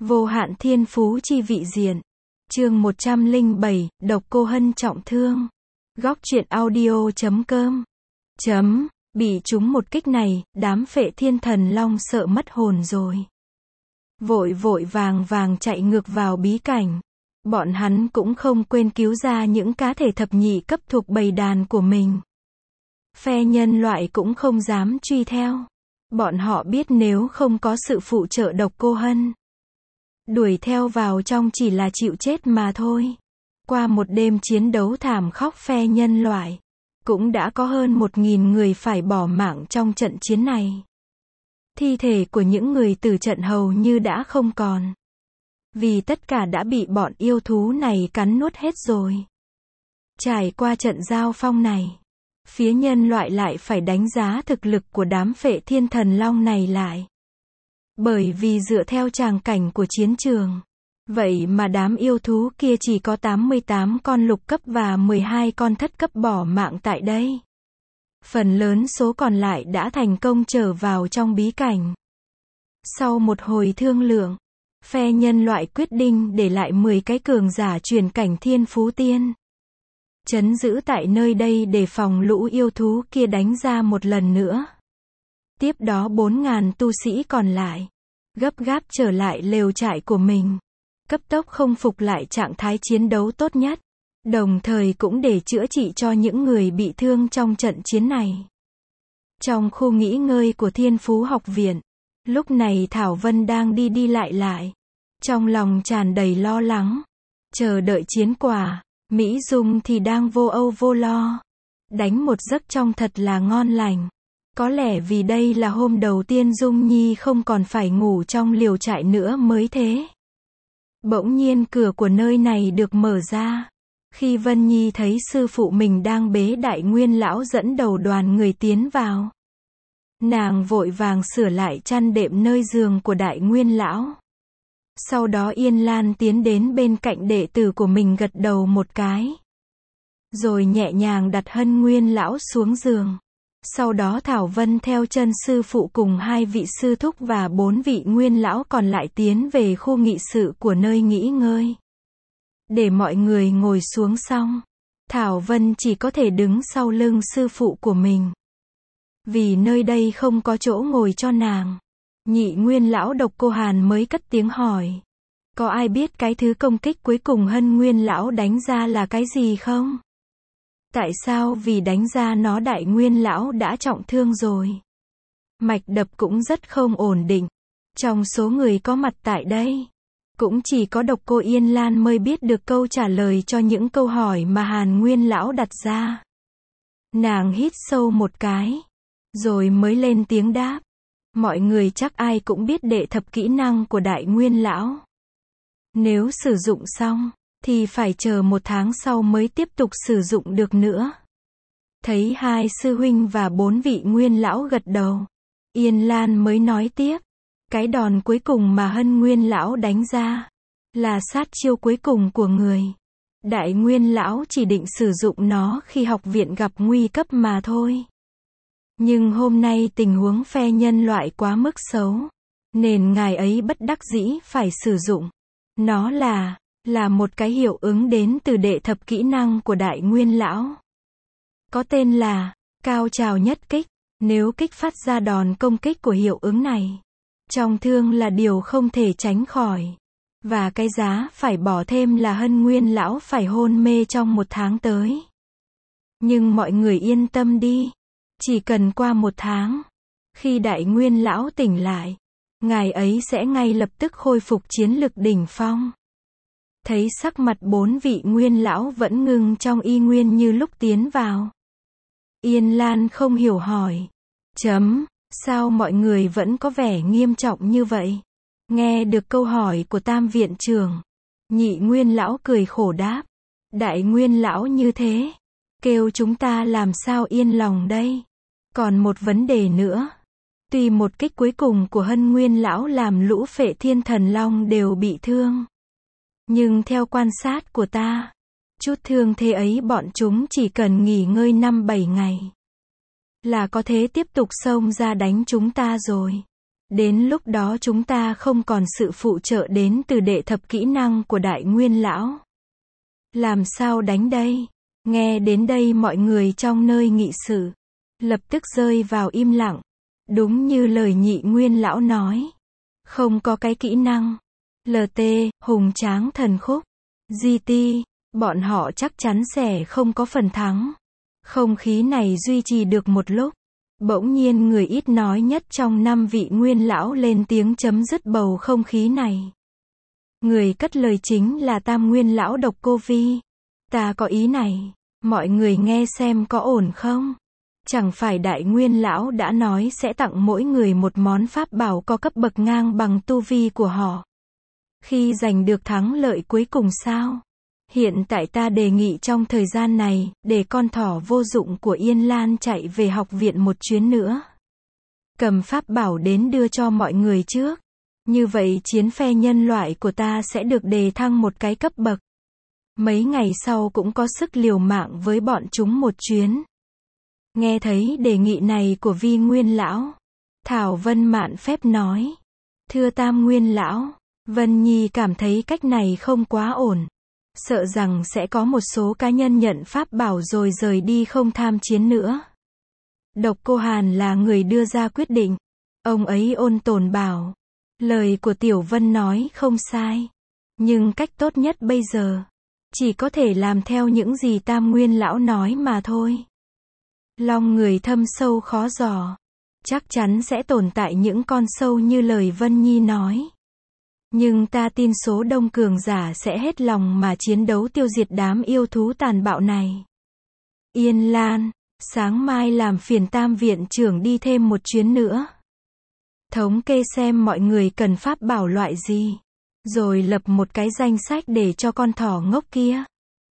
Vô hạn thiên phú chi vị diện. Chương 107, độc cô Hân trọng thương. Góc truyện audio.com. Bị trúng một kích này, đám Phệ Thiên Thần Long sợ mất hồn rồi. Vội vội vàng vàng chạy ngược vào bí cảnh. Bọn hắn cũng không quên cứu ra những cá thể thập nhị cấp thuộc bầy đàn của mình. Phe nhân loại cũng không dám truy theo. Bọn họ biết nếu không có sự phụ trợ độc cô Hân, đuổi theo vào trong chỉ là chịu chết mà thôi. Qua một đêm chiến đấu thảm khốc, phe nhân loại cũng đã có hơn 1.000 người phải bỏ mạng trong trận chiến này. Thi thể của những người tử trận hầu như đã không còn, vì tất cả đã bị bọn yêu thú này cắn nuốt hết rồi. Trải qua trận giao phong này, phía nhân loại lại phải đánh giá thực lực của đám Phệ Thiên Thần Long này lại. Bởi vì dựa theo tràng cảnh của chiến trường, vậy mà đám yêu thú kia chỉ có 88 con lục cấp và 12 con thất cấp bỏ mạng tại đây. Phần lớn số còn lại đã thành công trở vào trong bí cảnh. Sau một hồi thương lượng, phe nhân loại quyết định để lại 10 cái cường giả truyền cảnh thiên phú tiên, trấn giữ tại nơi đây để phòng lũ yêu thú kia đánh ra một lần nữa. Tiếp đó 4.000 tu sĩ còn lại gấp gáp trở lại lều trại của mình, cấp tốc khôi phục lại trạng thái chiến đấu tốt nhất, đồng thời cũng để chữa trị cho những người bị thương trong trận chiến này. Trong khu nghỉ ngơi của Thiên Phú Học Viện, lúc này Thảo Vân đang đi lại, trong lòng tràn đầy lo lắng, chờ đợi chiến quả. Mỹ Dung thì đang vô âu vô lo, đánh một giấc trong thật là ngon lành. Có lẽ vì đây là hôm đầu tiên Dung Nhi không còn phải ngủ trong liều trại nữa mới thế. Bỗng nhiên cửa của nơi này được mở ra. Khi Vân Nhi thấy sư phụ mình đang bế Đại Nguyên Lão dẫn đầu đoàn người tiến vào, nàng vội vàng sửa lại chăn đệm nơi giường của Đại Nguyên Lão. Sau đó Yên Lan tiến đến bên cạnh đệ tử của mình gật đầu một cái, rồi nhẹ nhàng đặt Hân Nguyên Lão xuống giường. Sau đó Thảo Vân theo chân sư phụ cùng 2 vị sư thúc và 4 vị nguyên lão còn lại tiến về khu nghị sự của nơi nghỉ ngơi. Để mọi người ngồi xuống xong, Thảo Vân chỉ có thể đứng sau lưng sư phụ của mình, vì nơi đây không có chỗ ngồi cho nàng. Nhị nguyên lão Độc Cô Hàn mới cất tiếng hỏi, có ai biết cái thứ công kích cuối cùng Hân Nguyên Lão đánh ra là cái gì không? Tại sao vì đánh ra nó Đại Nguyên Lão đã trọng thương rồi? Mạch đập cũng rất không ổn định. Trong số người có mặt tại đây, cũng chỉ có Độc Cô Yên Lan mới biết được câu trả lời cho những câu hỏi mà Hàn Nguyên Lão đặt ra. Nàng hít sâu một cái, rồi mới lên tiếng đáp. Mọi người chắc ai cũng biết đệ thập kỹ năng của Đại Nguyên Lão. Nếu sử dụng xong, thì phải chờ 1 tháng sau mới tiếp tục sử dụng được nữa. Thấy 2 sư huynh và 4 vị nguyên lão gật đầu, Yên Lan mới nói tiếp. Cái đòn cuối cùng mà Hân Nguyên Lão đánh ra là sát chiêu cuối cùng của người. Đại Nguyên Lão chỉ định sử dụng nó khi học viện gặp nguy cấp mà thôi. Nhưng hôm nay tình huống phe nhân loại quá mức xấu, nên ngài ấy bất đắc dĩ phải sử dụng. Nó là một cái hiệu ứng đến từ đệ thập kỹ năng của Đại Nguyên Lão, có tên là cao trào nhất kích. Nếu kích phát ra đòn công kích của hiệu ứng này, trọng thương là điều không thể tránh khỏi, và cái giá phải bỏ thêm là Hân Nguyên Lão phải hôn mê trong 1 tháng tới. Nhưng mọi người yên tâm đi, chỉ cần qua 1 tháng, khi Đại Nguyên Lão tỉnh lại, ngài ấy sẽ ngay lập tức khôi phục chiến lực đỉnh phong. Thấy sắc mặt 4 vị nguyên lão vẫn ngưng trong y nguyên như lúc tiến vào, Yên Lan không hiểu hỏi, sao mọi người vẫn có vẻ nghiêm trọng như vậy? Nghe được câu hỏi của Tam viện trưởng, nhị nguyên lão cười khổ đáp, Đại Nguyên Lão như thế, kêu chúng ta làm sao yên lòng đây? Còn một vấn đề nữa, tuy một kích cuối cùng của Hân Nguyên Lão làm lũ Phệ Thiên Thần Long đều bị thương, nhưng theo quan sát của ta, chút thương thế ấy bọn chúng chỉ cần nghỉ ngơi 5-7 ngày là có thể tiếp tục xông ra đánh chúng ta rồi. Đến lúc đó chúng ta không còn sự phụ trợ đến từ đệ thập kỹ năng của Đại Nguyên Lão. Làm sao đánh đây? Nghe đến đây mọi người trong nơi nghị sự lập tức rơi vào im lặng. Đúng như lời Nhị Nguyên Lão nói. Không có cái kỹ năng. LT, hùng tráng thần khúc. GT, bọn họ chắc chắn sẽ không có phần thắng. Không khí này duy trì được một lúc. Bỗng nhiên người ít nói nhất trong 5 vị Nguyên Lão lên tiếng chấm dứt bầu không khí này. Người cất lời chính là Tam Nguyên Lão Độc Cô Vi. Ta có ý này. Mọi người nghe xem có ổn không? Chẳng phải Đại Nguyên Lão đã nói sẽ tặng mỗi người một món pháp bảo có cấp bậc ngang bằng tu vi của họ. Khi giành được thắng lợi cuối cùng sao? Hiện tại ta đề nghị trong thời gian này, để con thỏ vô dụng của Yên Lan chạy về học viện một chuyến nữa. Cầm pháp bảo đến đưa cho mọi người trước. Như vậy chiến phe nhân loại của ta sẽ được đề thăng một cái cấp bậc. Mấy ngày sau cũng có sức liều mạng với bọn chúng một chuyến. Nghe thấy đề nghị này của Vi Nguyên Lão, Thảo Vân mạn phép nói. Thưa Tam Nguyên Lão, Vân Nhi cảm thấy cách này không quá ổn. Sợ rằng sẽ có một số cá nhân nhận pháp bảo rồi rời đi không tham chiến nữa. Độc Cô Hàn là người đưa ra quyết định. Ông ấy ôn tồn bảo. Lời của Tiểu Vân nói không sai. Nhưng cách tốt nhất bây giờ, chỉ có thể làm theo những gì Tam Nguyên Lão nói mà thôi. Lòng người thâm sâu khó dò. Chắc chắn sẽ tồn tại những con sâu như lời Vân Nhi nói. Nhưng ta tin số đông cường giả sẽ hết lòng mà chiến đấu tiêu diệt đám yêu thú tàn bạo này. Yên Lan, sáng mai làm phiền Tam viện trưởng đi thêm một chuyến nữa. Thống kê xem mọi người cần pháp bảo loại gì. Rồi lập một cái danh sách để cho con thỏ ngốc kia.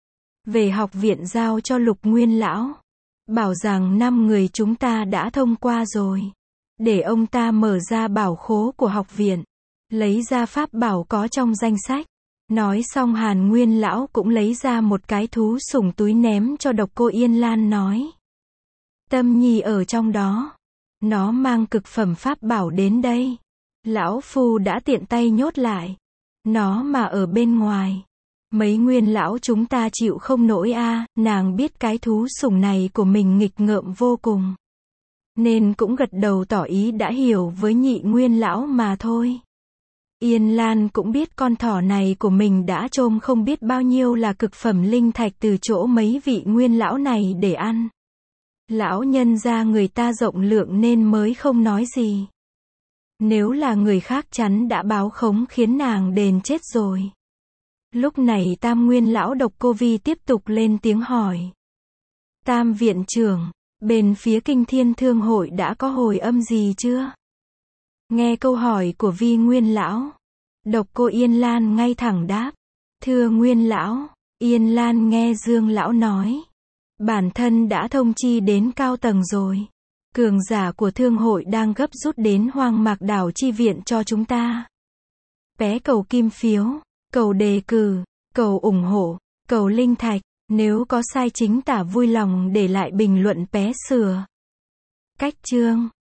Về học viện giao cho Lục Nguyên Lão. Bảo rằng 5 người chúng ta đã thông qua rồi. Để ông ta mở ra bảo khố của học viện. Lấy ra pháp bảo có trong danh sách. Nói xong Hàn Nguyên Lão cũng lấy ra một cái thú sủng túi ném cho Độc Cô Yên Lan nói. Tâm Nhi ở trong đó. Nó mang cực phẩm pháp bảo đến đây. Lão Phu đã tiện tay nhốt lại. Nó mà ở bên ngoài. Mấy Nguyên Lão chúng ta chịu không nổi a. Nàng biết cái thú sủng này của mình nghịch ngợm vô cùng. Nên cũng gật đầu tỏ ý đã hiểu với Nhị Nguyên Lão mà thôi. Yên Lan cũng biết con thỏ này của mình đã trôm không biết bao nhiêu là cực phẩm linh thạch từ chỗ mấy vị Nguyên Lão này để ăn. Lão nhân gia người ta rộng lượng nên mới không nói gì. Nếu là người khác chắn đã báo khống khiến nàng đền chết rồi. Lúc này Tam Nguyên Lão Độc Cô Vi tiếp tục lên tiếng hỏi. Tam viện trưởng, bên phía Kinh Thiên Thương hội đã có hồi âm gì chưa? Nghe câu hỏi của Vi Nguyên Lão, Độc Cô Yên Lan ngay thẳng đáp. Thưa Nguyên Lão, Yên Lan nghe Dương Lão nói. Bản thân đã thông chi đến cao tầng rồi. Cường giả của thương hội đang gấp rút đến Hoang Mạc Đảo chi viện cho chúng ta. Vé cầu kim phiếu, cầu đề cử, cầu ủng hộ, cầu linh thạch. Nếu có sai chính tả vui lòng để lại bình luận vé sửa. Cách chương